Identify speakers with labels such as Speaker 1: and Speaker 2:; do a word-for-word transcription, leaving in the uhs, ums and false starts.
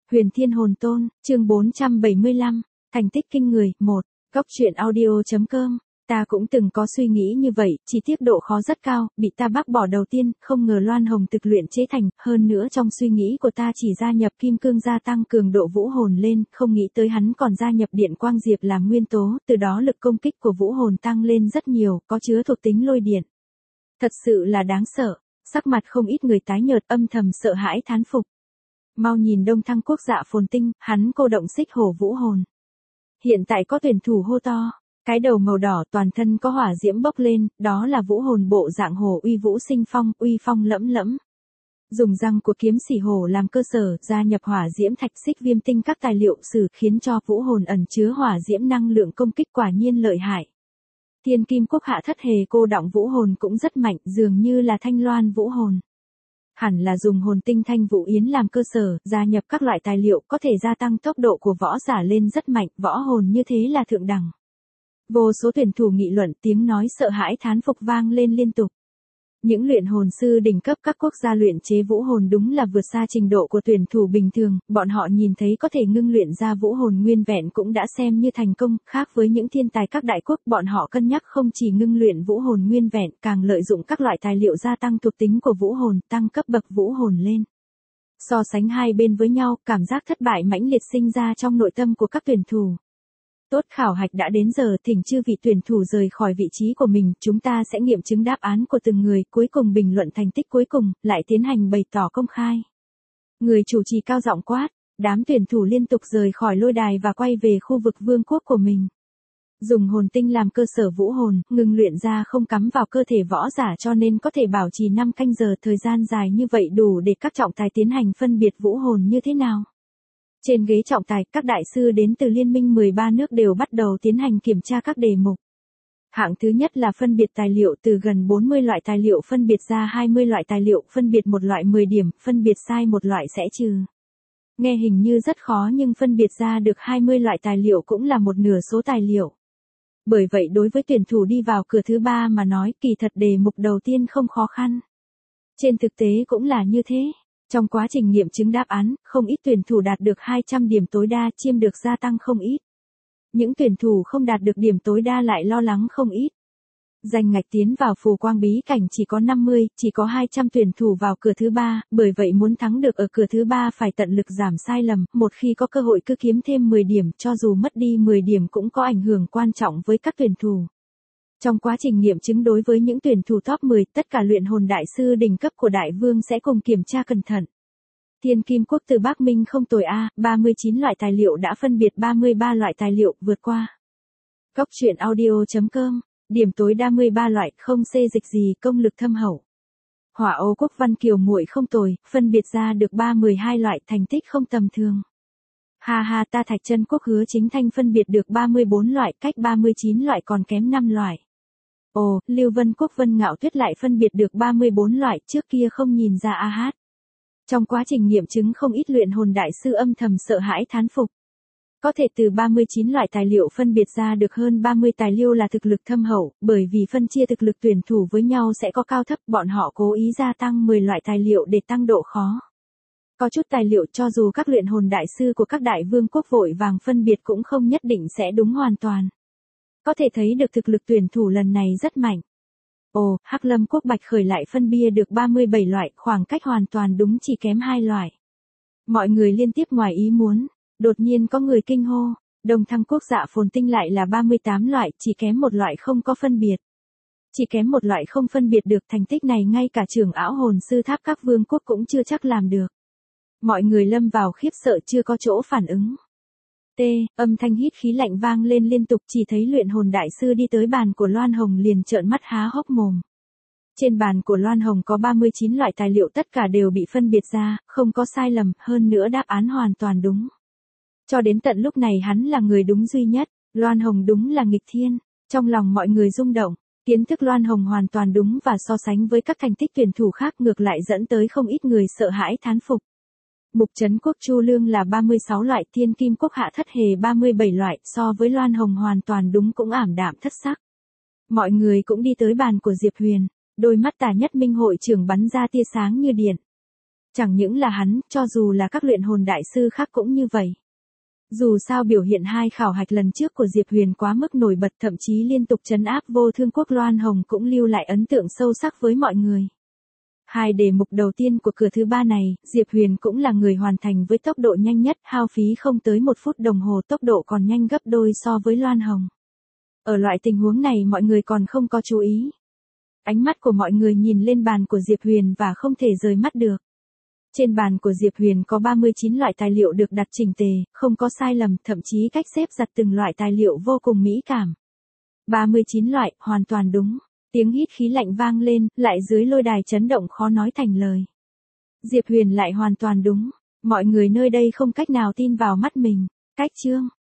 Speaker 1: Huyền Thiên Hồn Tôn, chương bốn trăm bảy mươi lăm, thành tích kinh người, một, góc truyện audio.com. Ta cũng từng có suy nghĩ như vậy, chỉ tiếc độ khó rất cao, bị ta bác bỏ đầu tiên, không ngờ Loan Hồng thực luyện chế thành, hơn nữa trong suy nghĩ của ta chỉ gia nhập kim cương gia tăng cường độ vũ hồn lên, không nghĩ tới hắn còn gia nhập điện quang diệp làm nguyên tố, từ đó lực công kích của vũ hồn tăng lên rất nhiều, có chứa thuộc tính lôi điện. Thật sự là đáng sợ, sắc mặt không ít người tái nhợt âm thầm sợ hãi thán phục. Mau nhìn Đông Thăng Quốc Dạ Phồn Tinh, hắn cô động xích hổ vũ hồn. Hiện tại có tuyển thủ hô to, cái đầu màu đỏ toàn thân có hỏa diễm bốc lên, đó là vũ hồn bộ dạng hổ uy vũ sinh phong, uy phong lẫm lẫm. Dùng răng của kiếm sỉ hổ làm cơ sở, gia nhập hỏa diễm thạch xích viêm tinh các tài liệu sử khiến cho vũ hồn ẩn chứa hỏa diễm năng lượng công kích quả nhiên lợi hại. Thiên Kim Quốc hạ thất hề cô động vũ hồn cũng rất mạnh, dường như là thanh loan vũ hồn. Hẳn là dùng hồn tinh thanh vũ yến làm cơ sở, gia nhập các loại tài liệu có thể gia tăng tốc độ của võ giả lên rất mạnh, võ hồn như thế là thượng đẳng. Vô số tuyển thủ nghị luận, tiếng nói sợ hãi thán phục vang lên liên tục. Những luyện hồn sư đỉnh cấp các quốc gia luyện chế vũ hồn đúng là vượt xa trình độ của tuyển thủ bình thường, bọn họ nhìn thấy có thể ngưng luyện ra vũ hồn nguyên vẹn cũng đã xem như thành công, khác với những thiên tài các đại quốc, bọn họ cân nhắc không chỉ ngưng luyện vũ hồn nguyên vẹn, càng lợi dụng các loại tài liệu gia tăng thuộc tính của vũ hồn, tăng cấp bậc vũ hồn lên. So sánh hai bên với nhau, cảm giác thất bại mãnh liệt sinh ra trong nội tâm của các tuyển thủ. Tốt, khảo hạch đã đến giờ, thỉnh chư vị tuyển thủ rời khỏi vị trí của mình, chúng ta sẽ nghiệm chứng đáp án của từng người, cuối cùng bình luận thành tích cuối cùng, lại tiến hành bày tỏ công khai. Người chủ trì cao giọng quát, đám tuyển thủ liên tục rời khỏi lôi đài và quay về khu vực vương quốc của mình. Dùng hồn tinh làm cơ sở vũ hồn, ngừng luyện ra không cắm vào cơ thể võ giả cho nên có thể bảo trì năm canh giờ, thời gian dài như vậy đủ để các trọng tài tiến hành phân biệt vũ hồn như thế nào. Trên ghế trọng tài, các đại sư đến từ Liên minh mười ba nước đều bắt đầu tiến hành kiểm tra các đề mục. Hạng thứ nhất là phân biệt tài liệu, từ gần bốn mươi loại tài liệu phân biệt ra hai mươi loại tài liệu, phân biệt một loại mười điểm, phân biệt sai một loại sẽ trừ. Nghe hình như rất khó nhưng phân biệt ra được hai mươi loại tài liệu cũng là một nửa số tài liệu. Bởi vậy đối với tuyển thủ đi vào cửa thứ ba mà nói, kỳ thật đề mục đầu tiên không khó khăn. Trên thực tế cũng là như thế. Trong quá trình nghiệm chứng đáp án, không ít tuyển thủ đạt được hai trăm điểm tối đa, chiêm được gia tăng không ít. Những tuyển thủ không đạt được điểm tối đa lại lo lắng không ít. Danh ngạch tiến vào phù quang bí cảnh chỉ có năm mươi, chỉ có hai trăm tuyển thủ vào cửa thứ ba, bởi vậy muốn thắng được ở cửa thứ ba phải tận lực giảm sai lầm, một khi có cơ hội cứ kiếm thêm mười điểm, cho dù mất đi mười điểm cũng có ảnh hưởng quan trọng với các tuyển thủ. Trong quá trình nghiệm chứng đối với những tuyển thủ top mười, tất cả luyện hồn đại sư đỉnh cấp của đại vương sẽ cùng kiểm tra cẩn thận. Thiên Kim Quốc từ Bắc Minh không tồi a, ba mươi chín loại tài liệu đã phân biệt ba mươi ba loại tài liệu vượt qua. Góc truyện audio.com, điểm tối đa mười ba loại, không xê dịch gì, công lực thâm hậu. Hỏa Ô Quốc Văn Kiều muội không tồi, phân biệt ra được ba mươi hai loại, thành tích không tầm thường. Ha ha, ta Thạch Chân Quốc Hứa Chính Thanh phân biệt được ba mươi bốn loại, cách ba mươi chín loại còn kém năm loại. Ồ, Lưu Vân Quốc Vân Ngạo Tuyết lại phân biệt được ba mươi bốn loại, trước kia không nhìn ra a hát. Trong quá trình nghiệm chứng không ít luyện hồn đại sư âm thầm sợ hãi thán phục. Có thể từ ba mươi chín loại tài liệu phân biệt ra được hơn ba mươi tài liệu là thực lực thâm hậu, bởi vì phân chia thực lực tuyển thủ với nhau sẽ có cao thấp, bọn họ cố ý gia tăng mười loại tài liệu để tăng độ khó. Có chút tài liệu cho dù các luyện hồn đại sư của các đại vương quốc vội vàng phân biệt cũng không nhất định sẽ đúng hoàn toàn. Có thể thấy được thực lực tuyển thủ lần này rất mạnh. Ồ, Hắc Lâm Quốc Bạch Khởi lại phân bia được ba mươi bảy loại, khoảng cách hoàn toàn đúng chỉ kém hai loại. Mọi người liên tiếp ngoài ý muốn, đột nhiên có người kinh hô, Đông Thăng Quốc Dạ Phồn Tinh lại là ba mươi tám loại, chỉ kém một loại không có phân biệt. Chỉ kém một loại không phân biệt được, thành tích này ngay cả trưởng ảo hồn sư tháp các vương quốc cũng chưa chắc làm được. Mọi người lâm vào khiếp sợ chưa có chỗ phản ứng. T, âm thanh hít khí lạnh vang lên liên tục, chỉ thấy luyện hồn đại sư đi tới bàn của Loan Hồng liền trợn mắt há hốc mồm. Trên bàn của Loan Hồng có ba mươi chín loại tài liệu tất cả đều bị phân biệt ra, không có sai lầm, hơn nữa đáp án hoàn toàn đúng. Cho đến tận lúc này hắn là người đúng duy nhất, Loan Hồng đúng là nghịch thiên, trong lòng mọi người rung động, kiến thức Loan Hồng hoàn toàn đúng và so sánh với các thành tích tuyển thủ khác ngược lại dẫn tới không ít người sợ hãi thán phục. Mục Trấn Quốc Chu Lương là ba mươi sáu loại, Thiên Kim Quốc Hạ Thất Hề ba mươi bảy loại, so với Loan Hồng hoàn toàn đúng cũng ảm đạm thất sắc. Mọi người cũng đi tới bàn của Diệp Huyền, đôi mắt Tả Nhất Minh hội trưởng bắn ra tia sáng như điện. Chẳng những là hắn, cho dù là các luyện hồn đại sư khác cũng như vậy. Dù sao biểu hiện hai khảo hạch lần trước của Diệp Huyền quá mức nổi bật, thậm chí liên tục trấn áp Vô Thương Quốc, Loan Hồng cũng lưu lại ấn tượng sâu sắc với mọi người. Hai đề mục đầu tiên của cửa thứ ba này, Diệp Huyền cũng là người hoàn thành với tốc độ nhanh nhất, hao phí không tới một phút đồng hồ, tốc độ còn nhanh gấp đôi so với Loan Hồng. Ở loại tình huống này mọi người còn không có chú ý. Ánh mắt của mọi người nhìn lên bàn của Diệp Huyền và không thể rời mắt được. Trên bàn của Diệp Huyền có ba mươi chín loại tài liệu được đặt chỉnh tề, không có sai lầm, thậm chí cách xếp đặt từng loại tài liệu vô cùng mỹ cảm. ba mươi chín loại, hoàn toàn đúng. Tiếng hít khí lạnh vang lên, lại dưới lôi đài chấn động khó nói thành lời. Diệp Huyền lại hoàn toàn đúng. Mọi người nơi đây không cách nào tin vào mắt mình. Cách chương.